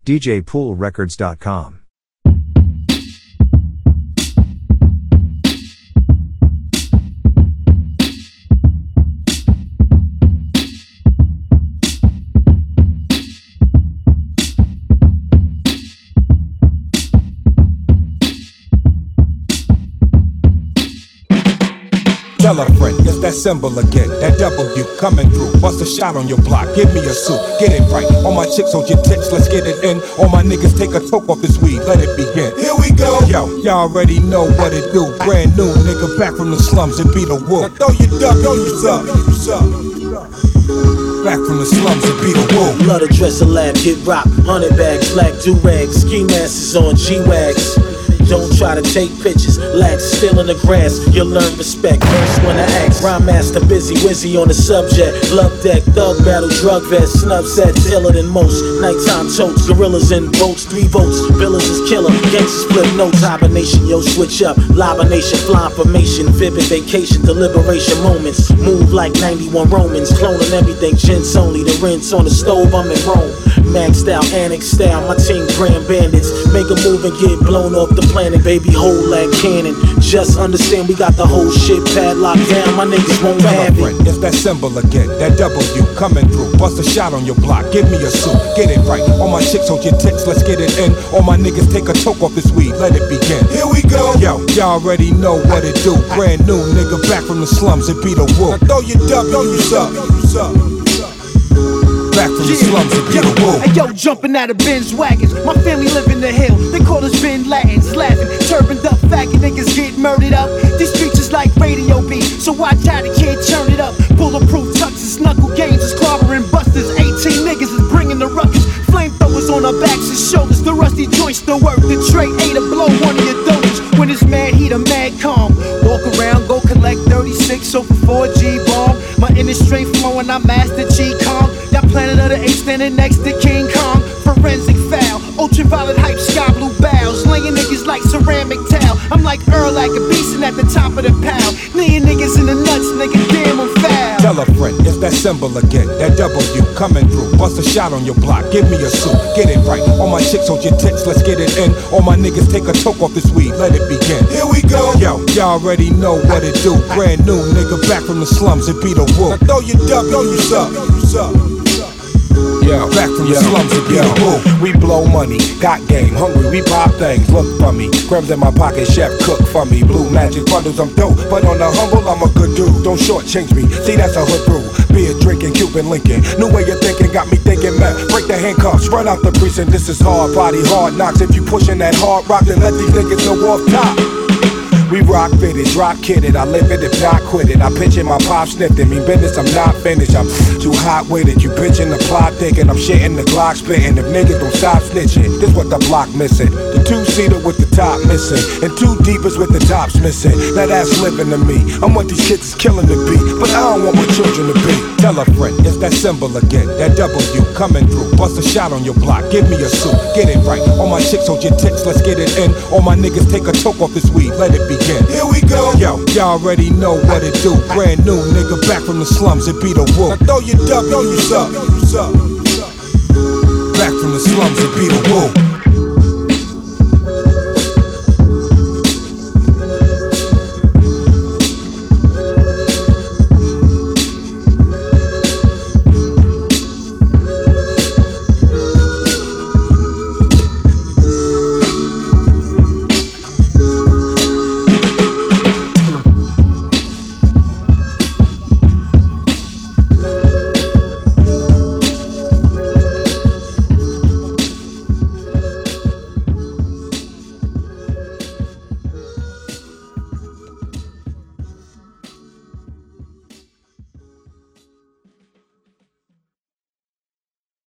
DJPoolRecords.com. Tell a friend, it's that symbol again, that W coming through. Bust a shot on your block, give me a suit, get it right. All my chicks hold your tits, let's get it in. All my niggas take a toke off this weed, let it begin. Here we go. Yo, y'all already know what it do. Brand new nigga back from the slums and beat a wolf. Now throw your duck, throw your suck. Back from the slums and beat a wolf. Blood a dresser lab, get rock, 100 bags, black do-rags, ski masks on G-Wags. Don't try to take pictures, lads still in the grass, you'll learn respect. First when I ask, rhyme master busy, wizzy on the subject. Love deck, thug battle, drug vest, snub sets, iller than most. Nighttime totes, gorillas in boats, 3 votes, villains is killer. Gangsters flip notes, hibernation, yo switch up. Libernation, fly formation, vivid vacation, deliberation moments. Move like 91 Romans, cloning everything, gents only. The rinse on the stove, I'm in Rome. Maxed out, annex style, my team grand bandits. Make a move and get blown off the planet, baby, hold like cannon. Just understand we got the whole shit padlocked down, my niggas won't have it. It's that symbol again, that W coming through. Bust a shot on your block, give me a suit, get it right. All my chicks hold your tits, let's get it in. All my niggas take a toke off this weed, let it begin. Here we go. Yo, y'all already know what it do. Brand new nigga back from the slums and beat a wolf. Now throw your duck, throw your suck. Back from the slums and beat a wolf. Hey yo, jumping out of Benz wagons. My family live in the hill. They call us Ben Latins, laughing. Turbaned up, faggot niggas get murdered up. These streets is like radio beat, so watch how the kid turn it up. Bulletproof tucks and knuckle games is clobbering busters. 18 niggas is bringing the ruckus. Flamethrowers on our backs and shoulders. The rusty joints still work. The tray ate a blow one of your donors. When it's mad heat, a mad calm. Walk around, go collect 36 over 4G bomb. My inner straight flowing, I master G Kong. Y'all Planet of the Apes standing next to King Kong. Forensic foul, ultraviolet hype, sky blue bows. Laying niggas like ceramic towel. I'm like Earl like a beastin' at the top of the pile. Kneeing niggas in the nuts, nigga, damn I'm foul. Tell a friend, it's that symbol again, that W coming through. Bust a shot on your block, give me a suit, get it right. All my chicks hold your tits, let's get it in. All my niggas take a toke off this weed, let it begin. Here we go. Yo, y'all already know what it do. Brand new nigga back from the slums and beat a wolf. Now throw your duck, throw your suck. Yeah, back from the slums and beat a wolf. We blow money, got game, hungry, we pop things, look for me. Grams in my pocket, chef cook for me. Blue magic bundles, I'm dope, but on the humble, I'm a good dude. Don't shortchange me, see that's a hood rule. Beer drinking, Cuban Lincoln. New way of thinking got me thinking, man. Break the handcuffs, run out the precinct. This is hard body, hard knocks. If you pushing that hard rock, then let these niggas know off top. We rock fitted, drop kidded, I live it if not quit it. I pitch it, my pop sniffed it, mean business, I'm not finished. I'm too hot with it, you bitchin' the plot thinking. I'm shitting the Glock spitting, if niggas don't stop snitching. This what the block missing, the 2-seater with the top missing, and 2 deepers with the tops missing. Now that's living to me, I'm what these kids is killing to be, but I don't want my children to be. Tell a friend, it's that symbol again, that W coming through. Bust a shot on your block, give me a suit, get it right. All my chicks hold your tits, let's get it in. All my niggas take a toke off this weed, let it begin. Here we go. Yo, y'all already know what it do. Brand new nigga back from the slums and beat a wolf. Now throw your duck, throw your suck. Back from the slums and beat a wolf.